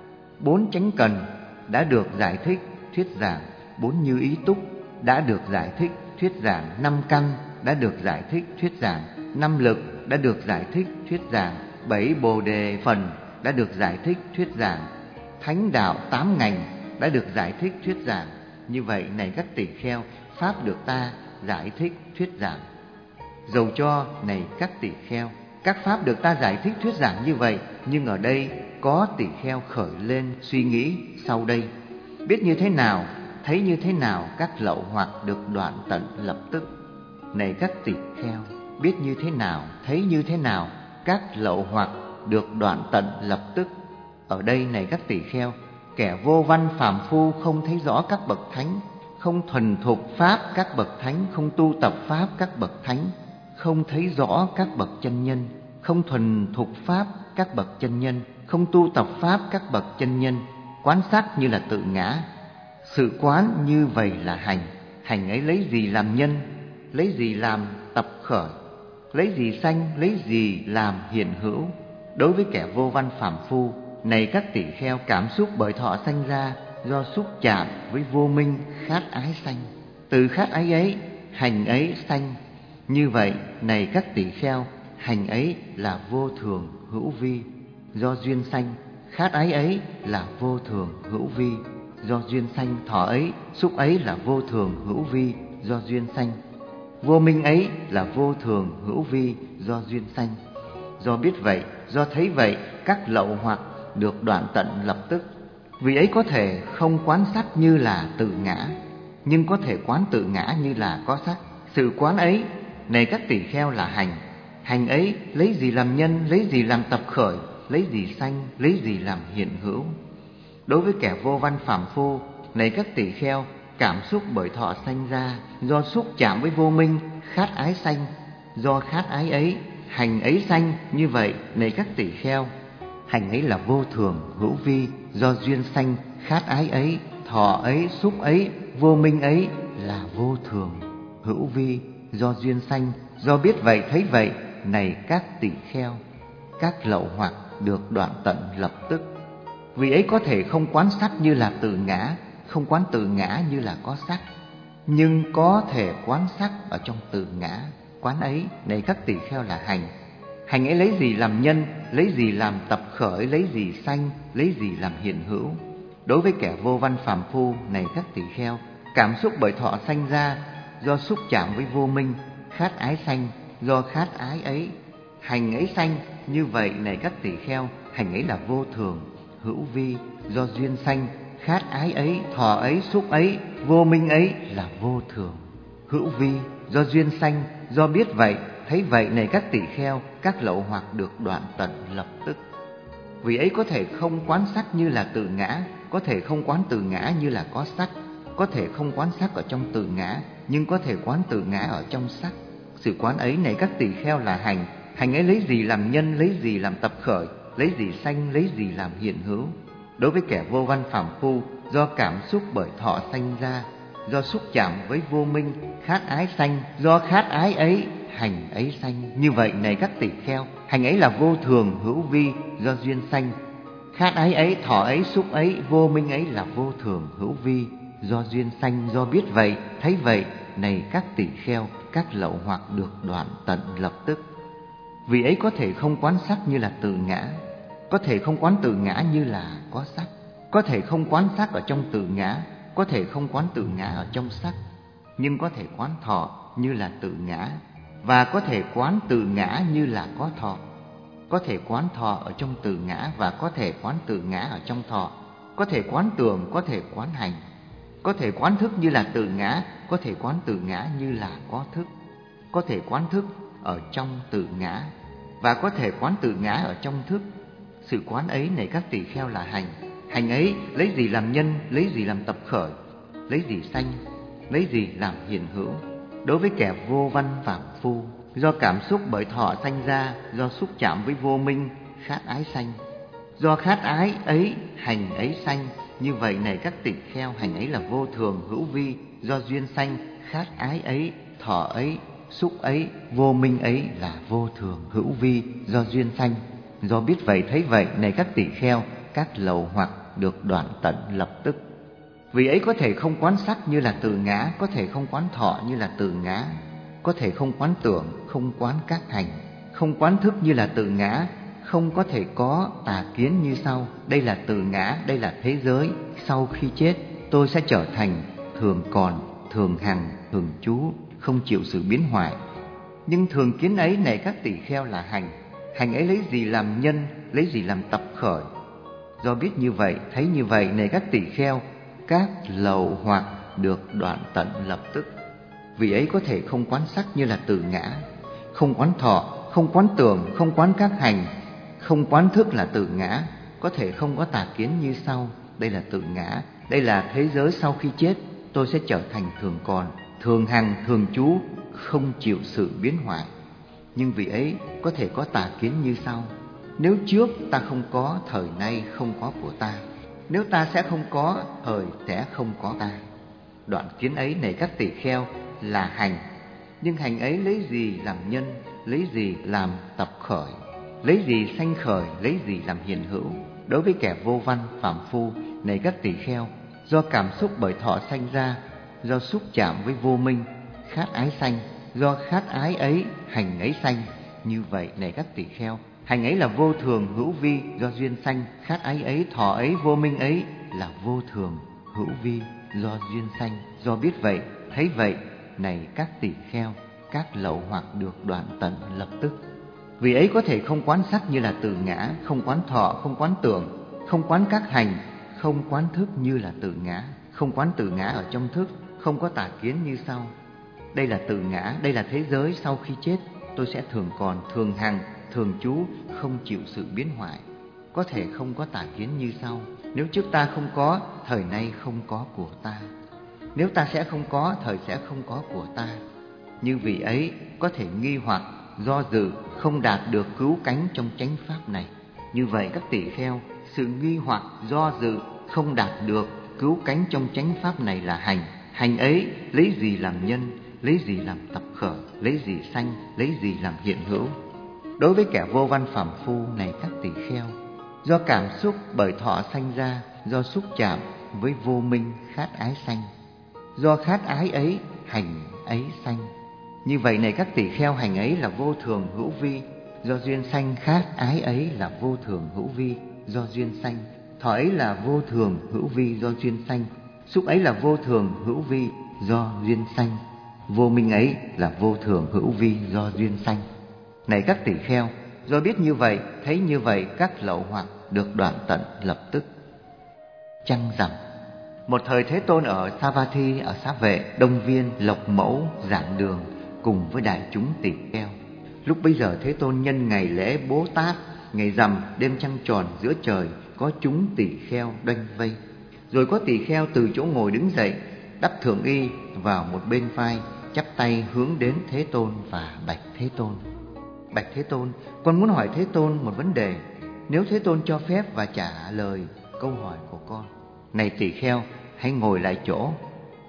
bốn chánh cần đã được giải thích thuyết giảng, bốn như ý túc đã được giải thích thuyết giảng, năm căn đã được giải thích thuyết giảng, năm lực đã được giải thích thuyết giảng, bảy bồ đề phần đã được giải thích thuyết giảng, thánh đạo tám ngành đã được giải thích thuyết giảng. Như vậy này các tỳ kheo, pháp được ta giải thích thuyết giảng. Dầu cho này các tỳ kheo, các pháp được ta giải thích thuyết giảng như vậy, nhưng ở đây có tỳ kheo khởi lên suy nghĩ sau đây: biết như thế nào, thấy như thế nào các lậu hoặc được đoạn tận lập tức. Này các tỳ kheo, biết như thế nào, thấy như thế nào các lậu hoặc được đoạn tận lập tức. Ở đây này các tỳ kheo, kẻ vô văn phàm phu không thấy rõ các bậc thánh, không thuần thục pháp các bậc thánh, không tu tập pháp các bậc thánh, không thấy rõ các bậc chân nhân, không thuần thục pháp các bậc chân nhân, không tu tập pháp các bậc chân nhân, quán sát như là tự ngã. Sự quán như vậy là hành. Hành ấy lấy gì làm nhân, lấy gì làm tập khởi, lấy gì sanh, lấy gì làm hiện hữu. Đối với kẻ vô văn phàm phu, này các tỳ kheo, cảm xúc bởi thọ sanh ra do xúc chạm với vô minh khát ái sanh. Từ khát ái ấy, hành ấy sanh. Như vậy này các tỳ kheo, hành ấy là vô thường hữu vi do duyên sanh, khát ái ấy là vô thường hữu vi do duyên sanh, thọ ấy, xúc ấy là vô thường hữu vi do duyên sanh, vô minh ấy là vô thường hữu vi do duyên sanh. Do biết vậy, do thấy vậy, các lậu hoặc được đoạn tận lập tức. Vì ấy có thể không quán sắc như là tự ngã, nhưng có thể quán tự ngã như là có sắc. Sự quán ấy, này các tỳ kheo, là hành. Hành ấy lấy gì làm nhân, lấy gì làm tập khởi, lấy gì sanh, lấy gì làm hiện hữu. Đối với kẻ vô văn phàm phu, này các tỳ kheo, cảm xúc bởi thọ sanh ra do xúc chạm với vô minh khát ái sanh. Do khát ái ấy, hành ấy sanh. Như vậy này các tỳ kheo, hành ấy là vô thường hữu vi do duyên sanh, khát ái ấy, thọ ấy, xúc ấy, vô minh ấy là vô thường hữu vi do duyên sanh. Do biết vậy, thấy vậy, này các tỳ kheo, các lậu hoặc được đoạn tận lập tức. Vì ấy có thể không quán sắc như là tự ngã, không quán tự ngã như là có sắc, nhưng có thể quán sắc ở trong tự ngã. Quán ấy, này các tỳ kheo, là hành. Hành ấy lấy gì làm nhân, lấy gì làm tập khởi, lấy gì sanh, lấy gì làm hiện hữu. Đối với kẻ vô văn phàm phu, này các tỳ kheo, cảm xúc bởi thọ sanh ra do xúc chạm với vô minh khát ái sanh. Do khát ái ấy, hành ấy sanh. Như vậy này các tỳ kheo, hành ấy là vô thường hữu vi do duyên sanh, khát ái ấy, thọ ấy, xúc ấy, vô minh ấy là vô thường hữu vi do duyên sanh. Do biết vậy, thấy vậy, này các tỳ kheo, các lậu hoặc được đoạn tận lập tức. Vì ấy có thể không quán sắc như là tự ngã, có thể không quán tự ngã như là có sắc, có thể không quán sắc ở trong tự ngã, nhưng có thể quán tự ngã ở trong sắc. Sự quán ấy, này các tỳ kheo, là hành. Hành ấy lấy gì làm nhân, lấy gì làm tập khởi, lấy gì sanh, lấy gì làm hiện hữu. Đối với kẻ vô văn phàm phu, do cảm xúc bởi thọ sanh ra do xúc chạm với vô minh, khát ái sanh, do khát ái ấy, hành ấy sanh. Như vậy này các tỳ kheo, hành ấy là vô thường hữu vi do duyên sanh. Khát ái ấy, thọ ấy, xúc ấy, vô minh ấy là vô thường hữu vi do duyên sanh. Do biết vậy, thấy vậy, này các tỳ kheo, các lậu hoặc được đoạn tận lập tức. Vì ấy có thể không quán sắc như là từ ngã, có thể không quán từ ngã như là có sắc, có thể không quán sắc ở trong từ ngã, có thể không quán từ ngã ở trong sắc, nhưng có thể quán thọ như là từ ngã, và có thể quán từ ngã như là có thọ. Có thể quán thọ ở trong từ ngã và có thể quán từ ngã ở trong thọ. Có thể quán tưởng, có thể quán hành. Có thể quán thức như là từ ngã, có thể quán từ ngã như là có thức. Có thể quán thức ở trong từ ngã và có thể quán từ ngã ở trong thức. Sự quán ấy này các tỳ kheo là hành. Hành ấy lấy gì làm nhân, lấy gì làm tập khởi, lấy gì sanh, lấy gì làm hiện hữu. Đối với kẻ vô văn phàm phu, do cảm xúc bởi thọ sanh ra, do xúc chạm với vô minh, khát ái sanh. Do khát ái ấy, hành ấy sanh. Như vậy này các tỳ kheo, hành ấy là vô thường hữu vi do duyên sanh. Khát ái ấy, thọ ấy, xúc ấy, vô minh ấy là vô thường hữu vi do duyên sanh. Do biết vậy thấy vậy, này các tỳ kheo, các lậu hoặc được đoạn tận lập tức. Vì ấy có thể không quán sắc như là từ ngã, có thể không quán thọ như là từ ngã, có thể không quán tưởng, không quán các hành, không quán thức như là từ ngã, không có thể có tà kiến như sau. Đây là từ ngã, đây là thế giới, sau khi chết tôi sẽ trở thành thường còn, thường hằng, thường trú, không chịu sự biến hoại. Nhưng thường kiến ấy này các tỳ kheo là hành. Hành ấy lấy gì làm nhân, lấy gì làm tập khởi. Do biết như vậy, thấy như vậy này các tỳ kheo, các lậu hoặc được đoạn tận lập tức. Vì ấy có thể không quán sắc như là từ ngã, không quán thọ, không quán tưởng, không quán các hành, không quán thức là từ ngã, có thể không có tà kiến như sau. Đây là từ ngã, đây là thế giới sau khi chết tôi sẽ trở thành thường còn, thường hằng, thường trú, không chịu sự biến hoại. Nhưng vì ấy có thể có tà kiến như sau. Nếu trước ta không có, thời nay không có của ta. Nếu ta sẽ không có, thời sẽ không có ta. Đoạn kiến ấy này các tỳ kheo là hành. Nhưng hành ấy lấy gì làm nhân, lấy gì làm tập khởi, lấy gì sanh khởi, lấy gì làm hiện hữu. Đối với kẻ vô văn phàm phu này các tỳ kheo, do cảm xúc bởi thọ sanh ra, do xúc chạm với vô minh, khát ái sanh. Do khát ái ấy, hành ấy sanh. Như vậy này các tỳ kheo, hành ấy là vô thường hữu vi do duyên sanh. Khát ái ấy, thọ ấy, vô minh ấy là vô thường hữu vi do duyên sanh. Do biết vậy, thấy vậy, này các tỳ kheo, các lậu hoặc được đoạn tận lập tức. Vì ấy có thể không quán sắc như là từ ngã, không quán thọ, không quán tưởng, không quán các hành, không quán thức như là từ ngã, không quán từ ngã ở trong thức, không có tà kiến như sau. Đây là từ ngã, đây là thế giới sau khi chết tôi sẽ thường còn, thường hằng, thường trú, không chịu sự biến hoại. Có thể không có tà kiến như sau. Nếu trước ta không có, thời nay không có của ta. Nếu ta sẽ không có, thời sẽ không có của ta. Như vì ấy có thể nghi hoặc, do dự, không đạt được cứu cánh trong chánh pháp này. Như vậy các tỳ kheo, sự nghi hoặc, do dự, không đạt được cứu cánh trong chánh pháp này là hành. Hành ấy lấy gì làm nhân, lấy gì làm tập khởi, lấy gì sanh, lấy gì làm hiện hữu. Đối với kẻ vô văn phàm phu này các tỳ kheo, do cảm xúc bởi thọ sanh ra, do xúc chạm với vô minh, khát ái sanh. Do khát ái ấy, hành ấy sanh. Như vậy này các tỳ kheo, hành ấy là vô thường hữu vi do duyên sanh. Khát ái ấy là vô thường hữu vi do duyên sanh. Thọ ấy là vô thường hữu vi do duyên sanh. Xúc ấy là vô thường hữu vi do duyên sanh. Vô minh ấy là vô thường hữu vi do duyên sanh. Này các tỳ kheo, do biết như vậy, thấy như vậy, các lậu hoặc được đoạn tận lập tức. Trăng rằm. Một thời Thế Tôn ở Savatthi, ở Xá Vệ, Đông Viên, Lộc Mẫu, Giảng Đường cùng với đại chúng tỳ kheo. Lúc bấy giờ Thế Tôn nhân ngày lễ Bố Tát, ngày rằm, đêm trăng tròn giữa trời, có chúng tỳ kheo đoanh vây. Rồi có tỳ kheo từ chỗ ngồi đứng dậy, đắp thượng y vào một bên vai, chắp tay hướng đến Thế Tôn và bạch Thế Tôn. Bạch Thế Tôn, con muốn hỏi Thế Tôn một vấn đề. Nếu Thế Tôn cho phép và trả lời câu hỏi của con. Này tỳ kheo, hãy ngồi lại chỗ.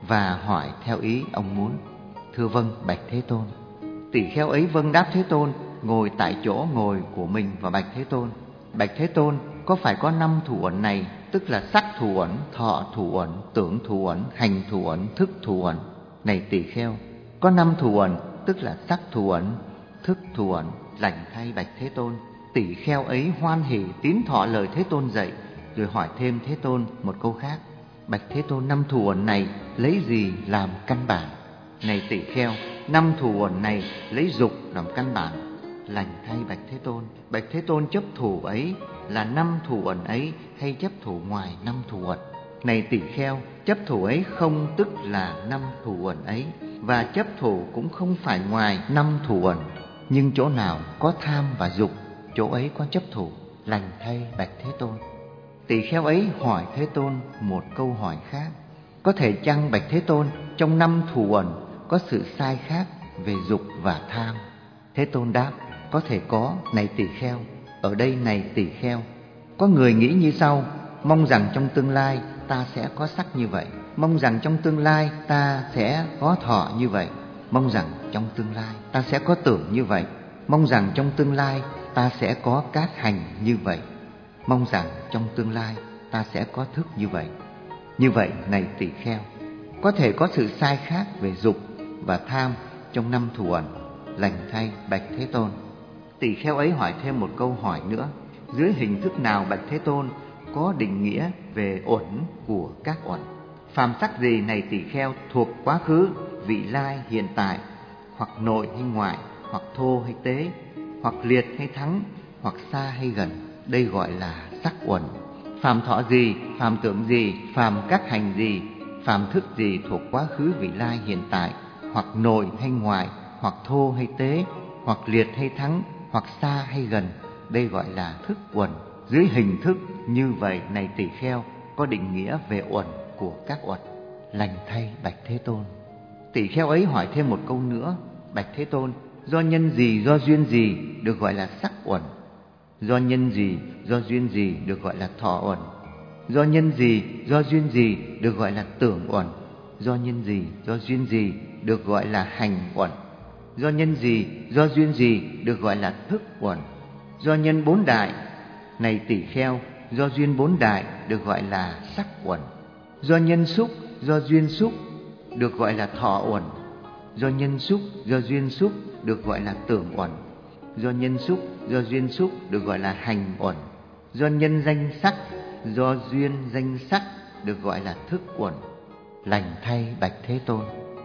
và hỏi theo ý ông muốn. Thưa vâng, bạch Thế Tôn. Tỷ kheo ấy vâng đáp Thế Tôn, ngồi tại chỗ ngồi của mình và bạch Thế Tôn: Bạch Thế Tôn, có phải có năm thủ uẩn này, tức là sắc thủ uẩn, thọ thủ uẩn, tưởng thủ uẩn, hành thủ uẩn, thức thủ uẩn? Này tỷ kheo, có năm thủ uẩn, tức là sắc thủ uẩn, thức thủ uẩn. Lành thay bạch Thế Tôn. Tỷ kheo ấy hoan hỉ tín thọ lời Thế Tôn dạy, rồi hỏi thêm Thế Tôn một câu khác: Bạch Thế Tôn, năm thủ uẩn này lấy gì làm căn bản? Này tỷ kheo, năm thủ uẩn này lấy dục làm căn bản. Lành thay bạch Thế Tôn. Bạch Thế Tôn, chấp thủ ấy là năm thủ uẩn ấy, hay chấp thủ ngoài năm thủ uẩn? Này tỷ kheo, chấp thủ ấy không tức là năm thủ uẩn ấy, và chấp thủ cũng không phải ngoài năm thủ uẩn. Nhưng chỗ nào có tham và dục, chỗ ấy có chấp thủ. Lành thay bạch Thế Tôn. Tỷ kheo ấy hỏi Thế Tôn một câu hỏi khác: có thể chăng bạch Thế Tôn, trong năm thủ uẩn có sự sai khác về dục và tham? Thế Tôn đáp: có thể có, này tỷ kheo. Ở đây này tỷ kheo, có người nghĩ như sau: mong rằng trong tương lai ta sẽ có sắc như vậy, mong rằng trong tương lai ta sẽ có thọ như vậy, mong rằng trong tương lai ta sẽ có tưởng như vậy, mong rằng trong tương lai ta sẽ có các hành như vậy, mong rằng trong tương lai ta sẽ có thức như vậy. Như vậy này tỷ kheo, có thể có sự sai khác về dục và tham trong năm thủ uẩn. Lành thay bạch Thế Tôn. Tỷ kheo ấy hỏi thêm một câu hỏi nữa: dưới hình thức nào bạch Thế Tôn có định nghĩa về uẩn của các uẩn? Phàm sắc gì này tỷ kheo, thuộc quá khứ, vị lai, hiện tại, hoặc nội hay ngoại, hoặc thô hay tế, hoặc liệt hay thắng, hoặc xa hay gần, đây gọi là sắc uẩn. Phàm thọ gì, phàm tưởng gì, phàm các hành gì, phàm thức gì thuộc quá khứ, vị lai, hiện tại, hoặc nội hay ngoại, hoặc thô hay tế, hoặc liệt hay thắng, hoặc xa hay gần, đây gọi là thức uẩn. Dưới hình thức như vậy này tỷ kheo, có định nghĩa về uẩn của các uẩn. Lành thay bạch Thế Tôn. Tỷ kheo ấy hỏi thêm một câu nữa: bạch Thế Tôn, do nhân gì, do duyên gì được gọi là sắc uẩn? Do nhân gì, do duyên gì được gọi là thọ uẩn? Do nhân gì, do duyên gì được gọi là tưởng uẩn? Do nhân gì, do duyên gì được gọi là hành uẩn? Do nhân gì, do duyên gì được gọi là thức uẩn? Do nhân bốn đại này tỷ kheo, do duyên bốn đại được gọi là sắc uẩn. Do nhân xúc, do duyên xúc được gọi là thọ uẩn. Do nhân xúc, do duyên xúc được gọi là tưởng uẩn. Do nhân xúc, do duyên xúc được gọi là hành uẩn. Do nhân danh sắc, do duyên danh sắc được gọi là thức uẩn. Lành thay bạch Thế Tôn.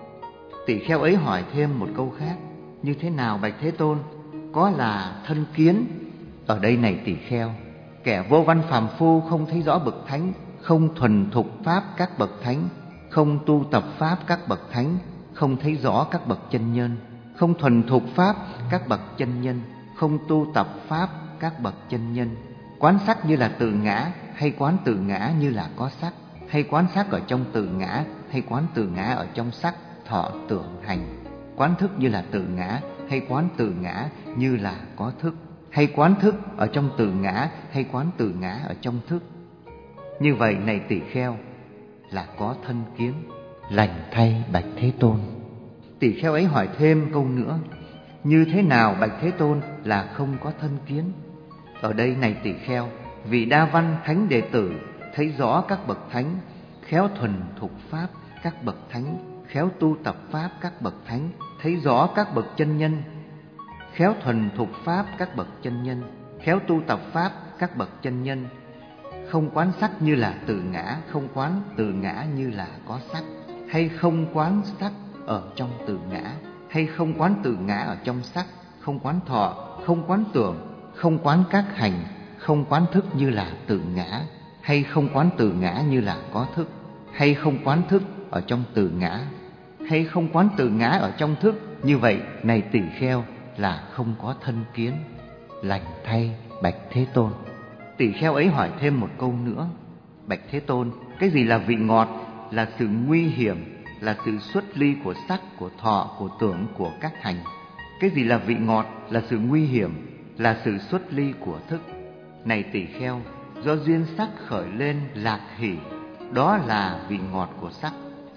Tỷ kheo ấy hỏi thêm một câu khác: như thế nào bạch Thế Tôn, có là thân kiến? Ở đây này tỷ kheo, kẻ vô văn phàm phu không thấy rõ bậc thánh, không thuần thục pháp các bậc thánh, không tu tập pháp các bậc thánh, không thấy rõ các bậc chân nhân, không thuần thục pháp các bậc chân nhân, không tu tập pháp các bậc chân nhân. Quán sắc như là tự ngã, hay quán tự ngã như là có sắc, hay quán sắc ở trong tự ngã, hay quán tự ngã ở trong sắc, thọ, tưởng, hành. Quán thức như là tự ngã, hay quán tự ngã như là có thức, hay quán thức ở trong tự ngã, hay quán tự ngã ở trong thức. Như vậy này tỷ kheo, là có thân kiến. Lành thay bạch Thế Tôn. Tỷ kheo ấy hỏi thêm câu nữa: như thế nào bạch Thế Tôn là không có thân kiến? Ở đây này tỷ kheo, vị đa văn thánh đệ tử thấy rõ các bậc thánh, khéo thuần thục pháp các bậc thánh, khéo tu tập pháp các bậc thánh, thấy rõ các bậc chân nhân, khéo thuần thục pháp các bậc chân nhân, khéo tu tập pháp các bậc chân nhân, không quán sắc như là tự ngã, không quán tự ngã như là có sắc, hay không quán sắc ở trong tự ngã, hay không quán tự ngã ở trong sắc, không quán thọ, không quán tưởng, không quán các hành, không quán thức như là tự ngã, hay không quán tự ngã như là có thức, hay không quán thức ở trong tự ngã, hay không quán tự ngã ở trong thức. Như vậy này tỷ kheo, là không có thân kiến. Lành thay bạch Thế Tôn. Tỷ kheo ấy hỏi thêm một câu nữa: bạch Thế Tôn, cái gì là vị ngọt, là sự nguy hiểm, là sự xuất ly của sắc, của thọ, của tưởng, của các hành? Cái gì là vị ngọt, là sự nguy hiểm, là sự xuất ly của thức? Này tỷ kheo, do duyên sắc khởi lên lạc hỷ, đó là vị ngọt của sắc.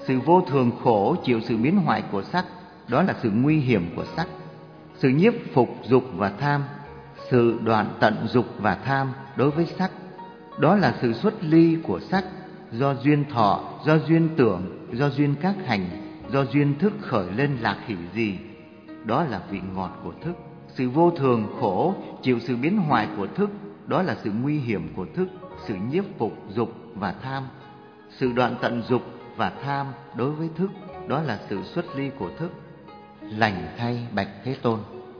Sự vô thường khổ chịu sự biến hoại của sắc, đó là sự nguy hiểm của sắc. Sự nhiếp phục dục và tham, sự đoạn tận dục và tham đối với sắc, đó là sự xuất ly của sắc, do duyên thọ, do duyên tưởng, do duyên các hành, do duyên thức khởi lên lạc hỷ gì, đó là vị ngọt của thức. Sự vô thường khổ chịu sự biến hoại của thức, đó là sự nguy hiểm của thức, sự nhiếp phục dục và tham. Sự đoạn tận dục và tham đối với thức, đó là sự xuất ly của thức. Lành thay bạch Thế Tôn.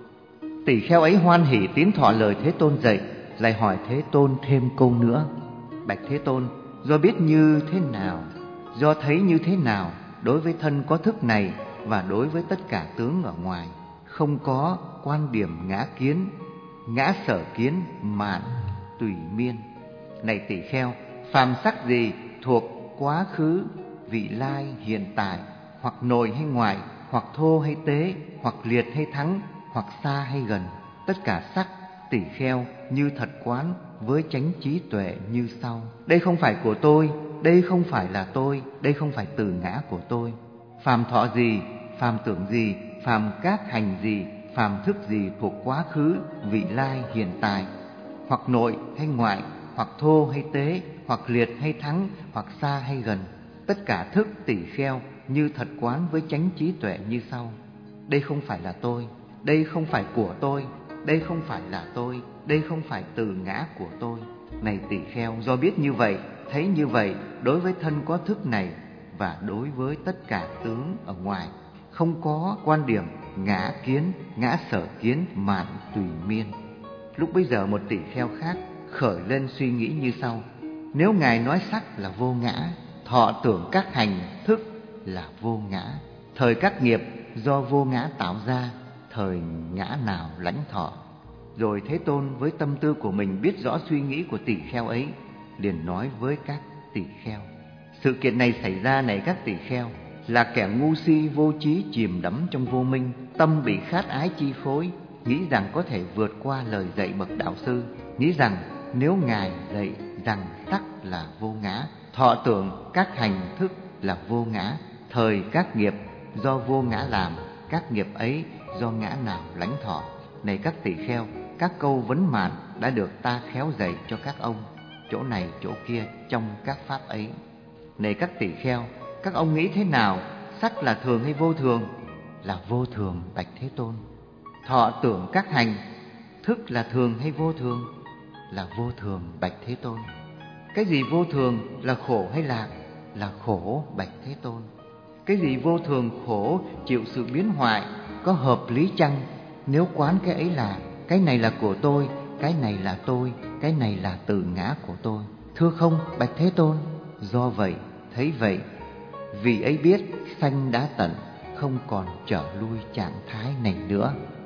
Tỷ kheo ấy hoan hỉ tín thọ lời Thế Tôn dạy, lại hỏi Thế Tôn thêm câu nữa. Bạch Thế Tôn, do biết như thế nào, do thấy như thế nào đối với thân có thức này và đối với tất cả tướng ở ngoài, không có quan điểm ngã kiến, ngã sở kiến, mạn, tùy miên. Này tỷ kheo, phàm sắc gì thuộc quá khứ, vị lai, hiện tại, hoặc nội hay ngoại, hoặc thô hay tế, hoặc liệt hay thắng, hoặc xa hay gần, tất cả sắc tỷ kheo như thật quán với chánh trí tuệ như sau. Đây không phải của tôi, đây không phải là tôi, đây không phải từ ngã của tôi. Phàm thọ gì, phàm tưởng gì, phàm các hành gì, phàm thức gì thuộc quá khứ, vị lai, hiện tại, hoặc nội hay ngoại, hoặc thô hay tế, hoặc liệt hay thắng, hoặc xa hay gần, tất cả thức tỷ kheo như thật quán với chánh trí tuệ như sau. Đây không phải là tôi, đây không phải của tôi, đây không phải là tôi, đây không phải từ ngã của tôi. Này tỷ kheo, do biết như vậy, thấy như vậy đối với thân có thức này và đối với tất cả tướng ở ngoài, không có quan điểm ngã kiến, ngã sở kiến, mạn tùy miên. Lúc bấy giờ một tỷ kheo khác khởi lên suy nghĩ như sau. Nếu Ngài nói sắc là vô ngã, thọ tưởng các hành thức là vô ngã, thời các nghiệp do vô ngã tạo ra, thời ngã nào lãnh thọ? Rồi Thế Tôn với tâm tư của mình biết rõ suy nghĩ của tỷ kheo ấy, liền nói với các tỷ kheo. Sự kiện này xảy ra này các tỷ kheo, là kẻ ngu si vô trí chìm đắm trong vô minh, tâm bị khát ái chi phối, nghĩ rằng có thể vượt qua lời dạy bậc đạo sư, nghĩ rằng nếu Ngài dạy rằng sắc là vô ngã, thọ tưởng các hành thức là vô ngã, thời các nghiệp do vô ngã làm, các nghiệp ấy do ngã nào lãnh thọ? Này các tỷ kheo, các câu vấn mạn đã được ta khéo dạy cho các ông, chỗ này chỗ kia trong các pháp ấy. Này các tỷ kheo, các ông nghĩ thế nào? Sắc là thường hay vô thường? Là vô thường bạch Thế Tôn. Thọ tưởng các hành thức là thường hay vô thường? Là vô thường bạch Thế Tôn. Cái gì vô thường, là khổ hay lạc? Là khổ bạch Thế Tôn. Cái gì vô thường khổ chịu sự biến hoại, có hợp lý chăng? Nếu quán cái ấy là cái này là của tôi, cái này là tôi, cái này là từ ngã của tôi, thưa không bạch Thế Tôn? Do vậy, thấy vậy, vì ấy biết sanh đã tận, không còn trở lui trạng thái này nữa.